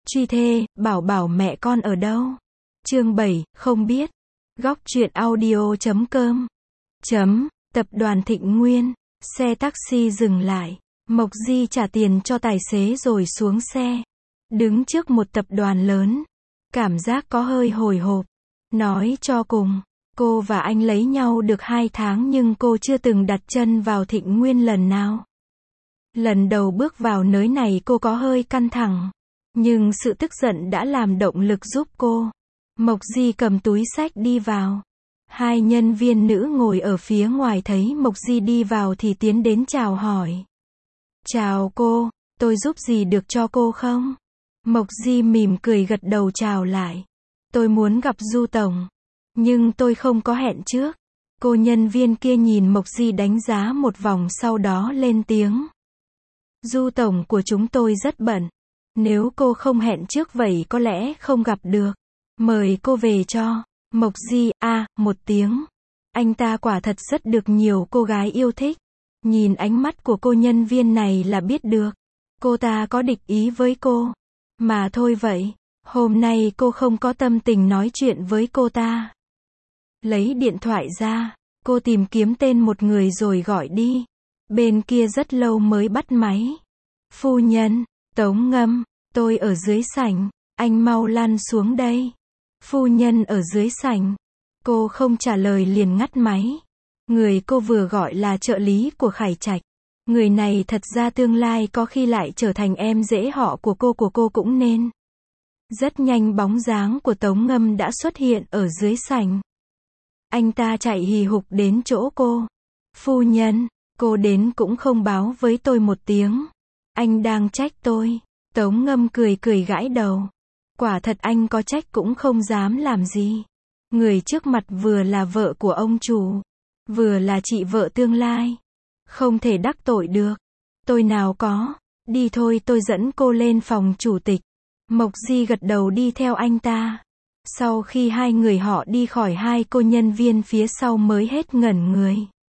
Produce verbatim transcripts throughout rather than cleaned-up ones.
Truy thê, bảo bảo mẹ con ở đâu? Chương bảy, không biết. Góc truyện audio chấm com. Chấm, tập đoàn Thịnh Nguyên. Xe taxi dừng lại. Mộc Di trả tiền cho tài xế rồi xuống xe. Đứng trước một tập đoàn lớn. Cảm giác có hơi hồi hộp. Nói cho cùng, cô và anh lấy nhau được hai tháng nhưng cô chưa từng đặt chân vào Thịnh Nguyên lần nào. Lần đầu bước vào nơi này cô có hơi căng thẳng. Nhưng sự tức giận đã làm động lực giúp cô. Mộc Di cầm túi xách đi vào. Hai nhân viên nữ ngồi ở phía ngoài thấy Mộc Di đi vào thì tiến đến chào hỏi. Chào cô, tôi giúp gì được cho cô không? Mộc Di mỉm cười gật đầu chào lại. Tôi muốn gặp Du Tổng. Nhưng tôi không có hẹn trước. Cô nhân viên kia nhìn Mộc Di đánh giá một vòng sau đó lên tiếng. Du Tổng của chúng tôi rất bận. Nếu cô không hẹn trước vậy có lẽ không gặp được. Mời cô về cho. Mộc Di, a, à, một tiếng. Anh ta quả thật rất được nhiều cô gái yêu thích. Nhìn ánh mắt của cô nhân viên này là biết được. Cô ta có địch ý với cô. Mà thôi vậy. Hôm nay cô không có tâm tình nói chuyện với cô ta. Lấy điện thoại ra. Cô tìm kiếm tên một người rồi gọi đi. Bên kia rất lâu mới bắt máy. Phu nhân, Tống Ngâm, tôi ở dưới sảnh. Anh mau lăn xuống đây. Phu nhân ở dưới sảnh. Cô không trả lời liền ngắt máy. Người cô vừa gọi là trợ lý của Khải Trạch. Người này thật ra tương lai có khi lại trở thành em rể họ của cô của cô cũng nên. Rất nhanh bóng dáng của Tống Ngâm đã xuất hiện ở dưới sảnh. Anh ta chạy hì hục đến chỗ cô. Phu nhân, cô đến cũng không báo với tôi một tiếng. Anh đang trách tôi. Tống Ngâm cười cười gãi đầu. Quả thật anh có trách cũng không dám làm gì. Người trước mặt vừa là vợ của ông chủ, vừa là chị vợ tương lai. Không thể đắc tội được. Tôi nào có. Đi thôi tôi dẫn cô lên phòng chủ tịch. Mộc Di gật đầu đi theo anh ta. Sau khi hai người họ đi khỏi hai cô nhân viên phía sau mới hết ngẩn người.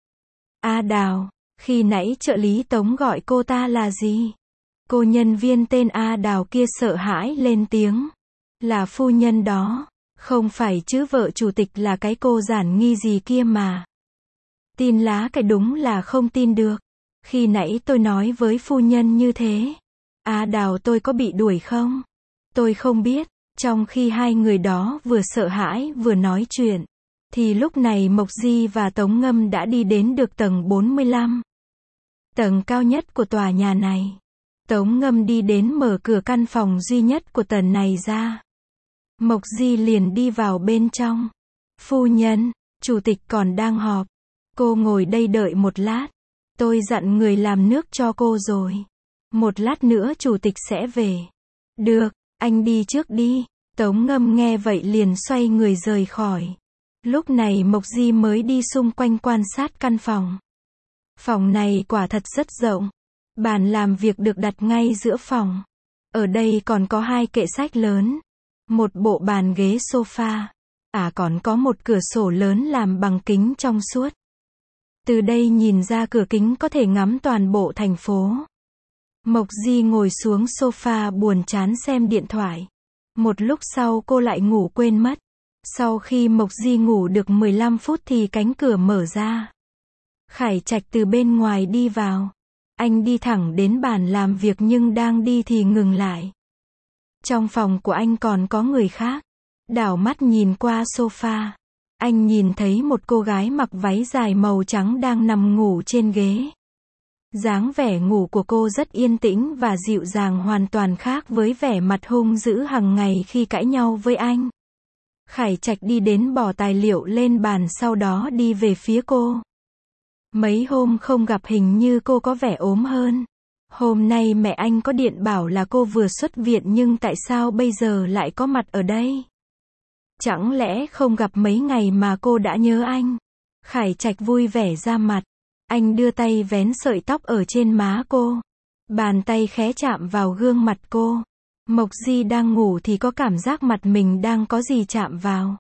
A Đào, khi nãy trợ lý Tống gọi cô ta là gì? Cô nhân viên tên A Đào kia sợ hãi lên tiếng. Là phu nhân đó. Không phải chứ vợ chủ tịch là cái cô giản nghi gì kia mà. Tin lá cái đúng là không tin được. Khi nãy tôi nói với phu nhân như thế. A Đào tôi có bị đuổi không? Tôi không biết. Trong khi hai người đó vừa sợ hãi vừa nói chuyện. Thì lúc này Mộc Di và Tống Ngâm đã đi đến được tầng bốn mươi lăm. Tầng cao nhất của tòa nhà này. Tống Ngâm đi đến mở cửa căn phòng duy nhất của tầng này ra. Mộc Di liền đi vào bên trong. Phu nhân, chủ tịch còn đang họp. Cô ngồi đây đợi một lát. Tôi dặn người làm nước cho cô rồi. Một lát nữa chủ tịch sẽ về. Được, anh đi trước đi. Tống Ngâm nghe vậy liền xoay người rời khỏi. Lúc này Mộc Di mới đi xung quanh quan sát căn phòng. Phòng này quả thật rất rộng. Bàn làm việc được đặt ngay giữa phòng. Ở đây còn có hai kệ sách lớn. Một bộ bàn ghế sofa. À còn có một cửa sổ lớn làm bằng kính trong suốt. Từ đây nhìn ra cửa kính có thể ngắm toàn bộ thành phố. Mộc Di ngồi xuống sofa buồn chán xem điện thoại. Một lúc sau cô lại ngủ quên mất. Sau khi Mộc Di ngủ được mười lăm phút thì cánh cửa mở ra. Khải Trạch từ bên ngoài đi vào. Anh đi thẳng đến bàn làm việc nhưng đang đi thì ngừng lại. Trong phòng của anh còn có người khác. Đảo mắt nhìn qua sofa. Anh nhìn thấy một cô gái mặc váy dài màu trắng đang nằm ngủ trên ghế. Dáng vẻ ngủ của cô rất yên tĩnh và dịu dàng hoàn toàn khác với vẻ mặt hung dữ hàng ngày khi cãi nhau với anh. Khải Trạch đi đến bỏ tài liệu lên bàn sau đó đi về phía cô. Mấy hôm không gặp hình như cô có vẻ ốm hơn. Hôm nay mẹ anh có điện bảo là cô vừa xuất viện nhưng tại sao bây giờ lại có mặt ở đây? Chẳng lẽ không gặp mấy ngày mà cô đã nhớ anh? Khải Trạch vui vẻ ra mặt. Anh đưa tay vén sợi tóc ở trên má cô. Bàn tay khẽ chạm vào gương mặt cô. Mộc Di đang ngủ thì có cảm giác mặt mình đang có gì chạm vào.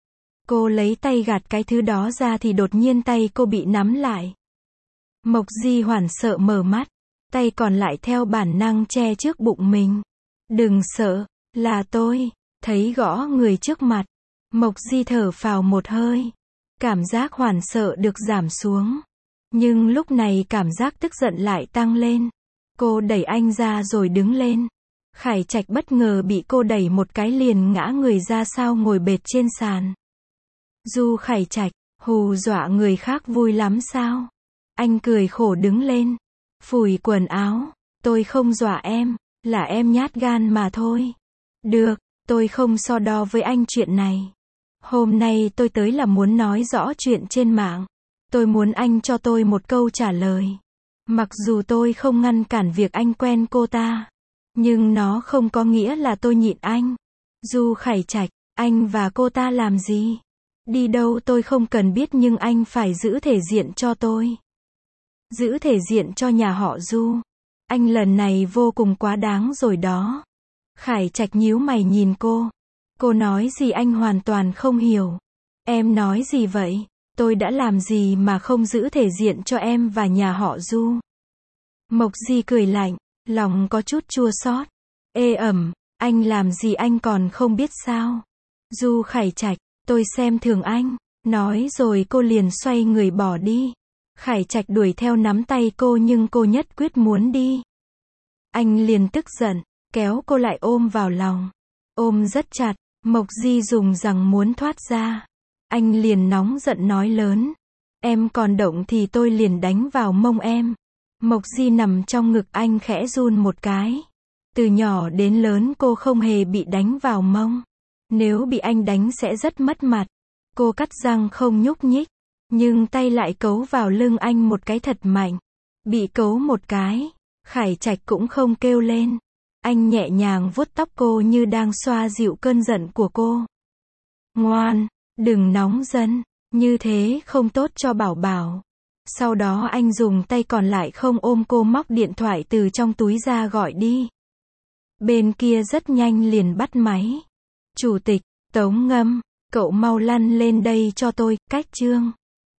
Cô lấy tay gạt cái thứ đó ra thì đột nhiên tay cô bị nắm lại. Mộc Di hoảng sợ mở mắt. Tay còn lại theo bản năng che trước bụng mình. Đừng sợ, Là tôi. Thấy gõ người trước mặt. Mộc Di thở phào một hơi. Cảm giác hoảng sợ được giảm xuống. Nhưng lúc này cảm giác tức giận lại tăng lên. Cô đẩy anh ra rồi đứng lên. Khải Trạch bất ngờ bị cô đẩy một cái liền ngã người ra sau ngồi bệt trên sàn. Du Khải Trạch, hù dọa người khác vui lắm sao? Anh cười khổ đứng lên. Phủi quần áo. Tôi không dọa em, là em nhát gan mà thôi. Được, tôi không so đo với anh chuyện này. Hôm nay tôi tới là muốn nói rõ chuyện trên mạng. Tôi muốn anh cho tôi một câu trả lời. Mặc dù tôi không ngăn cản việc anh quen cô ta, nhưng nó không có nghĩa là tôi nhịn anh. Du Khải Trạch, anh và cô ta làm gì? Đi đâu tôi không cần biết nhưng anh phải giữ thể diện cho tôi. Giữ thể diện cho nhà họ Du. Anh lần này vô cùng quá đáng rồi đó. Khải Trạch nhíu mày nhìn cô. Cô nói gì anh hoàn toàn không hiểu. Em nói gì vậy? Tôi đã làm gì mà không giữ thể diện cho em và nhà họ Du? Mộc Di cười lạnh, lòng có chút chua xót. Ê ẩm, anh làm gì anh còn không biết sao? Du Khải Trạch, tôi xem thường anh. Nói rồi cô liền xoay người bỏ đi. Khải Trạch đuổi theo nắm tay cô nhưng cô nhất quyết muốn đi. Anh liền tức giận, kéo cô lại ôm vào lòng. Ôm rất chặt, Mộc Di dùng rằng muốn thoát ra. Anh liền nóng giận nói lớn. Em còn động thì tôi liền đánh vào mông em. Mộc Di nằm trong ngực anh khẽ run một cái. Từ nhỏ đến lớn cô không hề bị đánh vào mông. Nếu bị anh đánh sẽ rất mất mặt. Cô cắt răng không nhúc nhích. Nhưng tay lại cấu vào lưng anh một cái thật mạnh. Bị cấu một cái, Khải Trạch cũng không kêu lên. Anh nhẹ nhàng vuốt tóc cô như đang xoa dịu cơn giận của cô. Ngoan, đừng nóng giận, như thế không tốt cho Bảo Bảo. Sau đó anh dùng tay còn lại không ôm cô móc điện thoại từ trong túi ra gọi đi. Bên kia rất nhanh liền bắt máy. Chủ tịch, Tống Ngâm, cậu mau lăn lên đây cho tôi, cách chương.